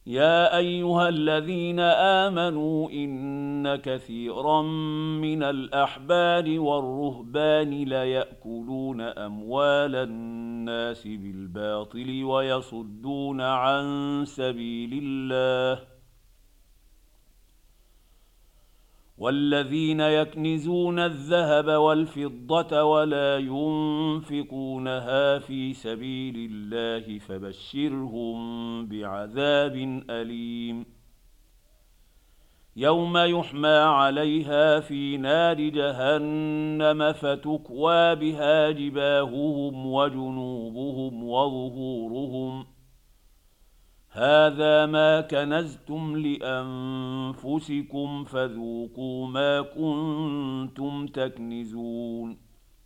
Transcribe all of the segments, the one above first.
يا أيها الذين آمنوا إن كثيرا من الأحبار والرهبان ليأكلون أموال الناس بالباطل ويصدون عن سبيل الله والذين يكنزون الذهب والفضة ولا ينفقونها في سبيل الله فبشرهم بعذاب أليم يوم يحمى عليها في نار جهنم فتكوى بها جباههم وجنوبهم وظهورهم هذا ما كنزتم لأنفسكم فذوقوا ما كنتم تكنزون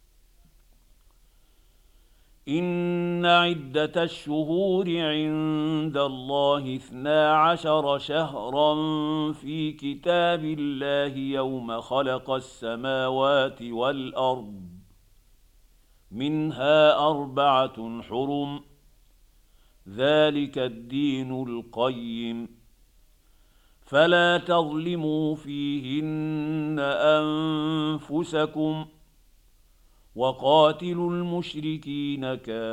إن عدة الشهور عند الله 12 شهرا في كتاب الله يوم خلق السماوات والأرض منها 4 حرم ذلك الدين القيم فلا تظلموا فيهن أنفسكم وقاتلوا المشركين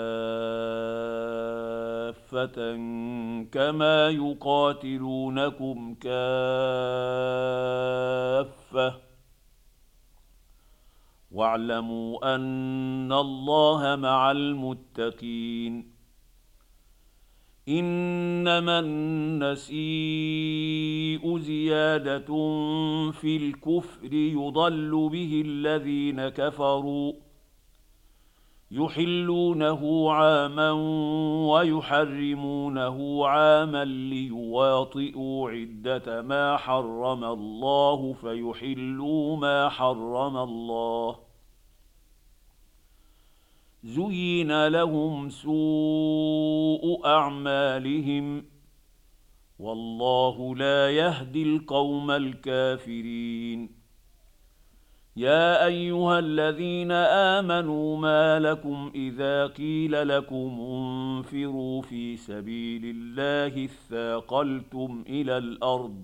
كافة كما يقاتلونكم كافة واعلموا أن الله مع المتقين إنما النسيء زيادة في الكفر يضل به الذين كفروا يحلونه عاما ويحرمونه عاما ليواطئوا عدة ما حرم الله فيحلوا ما حرم الله زين لهم سوء أعمالهم والله لا يهدي القوم الكافرين يا أيها الذين آمنوا ما لكم إذا قيل لكم انفروا في سبيل الله اثاقلتم إلى الأرض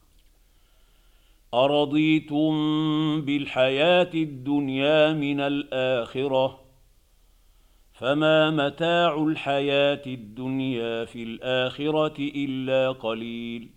أرضيتم بالحياة الدنيا من الآخرة فما متاع الحياة الدنيا في الآخرة إلا قليل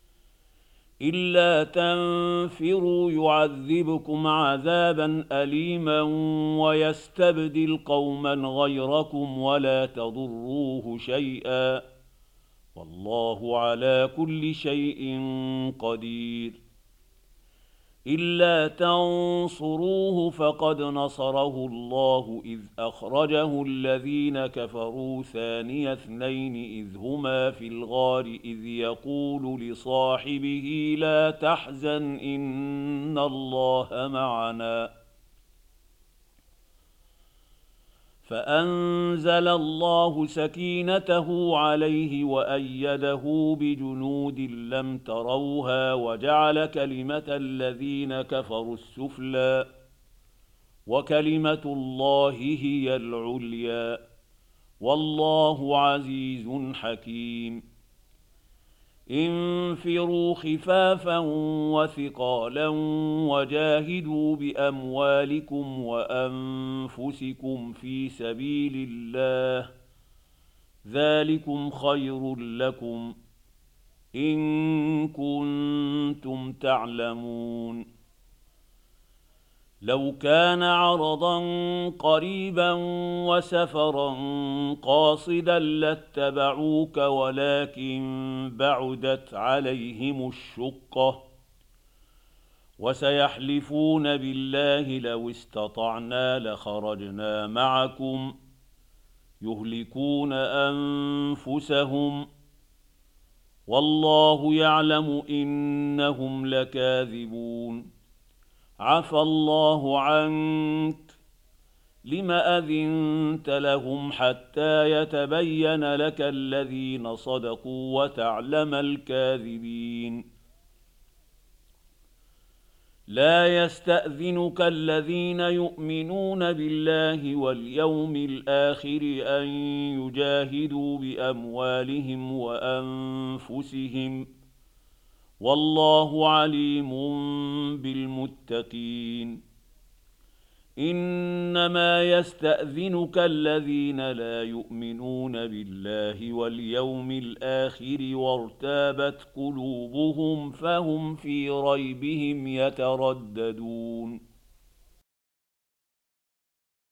إلا تنفروا يعذبكم عذابا أليما ويستبدل قوما غيركم ولا تضروه شيئا والله على كل شيء قدير إلا تنصروه فقد نصره الله إذ أخرجه الذين كفروا ثاني اثنين إذ هما في الغار إذ يقول لصاحبه لا تحزن إن الله معنا فأنزل الله سكينته عليه وأيده بجنود لم تروها وجعل كلمة الذين كفروا السفلى وكلمة الله هي العليا والله عزيز حكيم انفروا خفافا وثقالا وجاهدوا بأموالكم وأنفسكم في سبيل الله ذلكم خير لكم إن كنتم تعلمون لو كان عرضا قريبا وسفرا قاصدا لاتبعوك ولكن بعدت عليهم الشقة وسيحلفون بالله لو استطعنا لخرجنا معكم يهلكون أنفسهم والله يعلم إنهم لكاذبون عفى الله عنك لم أذنت لهم حتى يتبين لك الذين صدقوا وتعلم الكاذبين لا يستأذنك الذين يؤمنون بالله واليوم الآخر أن يجاهدوا بأموالهم وأنفسهم والله عليم بالمتقين إنما يستأذنك الذين لا يؤمنون بالله واليوم الآخر وارتابت قلوبهم فهم في ريبهم يترددون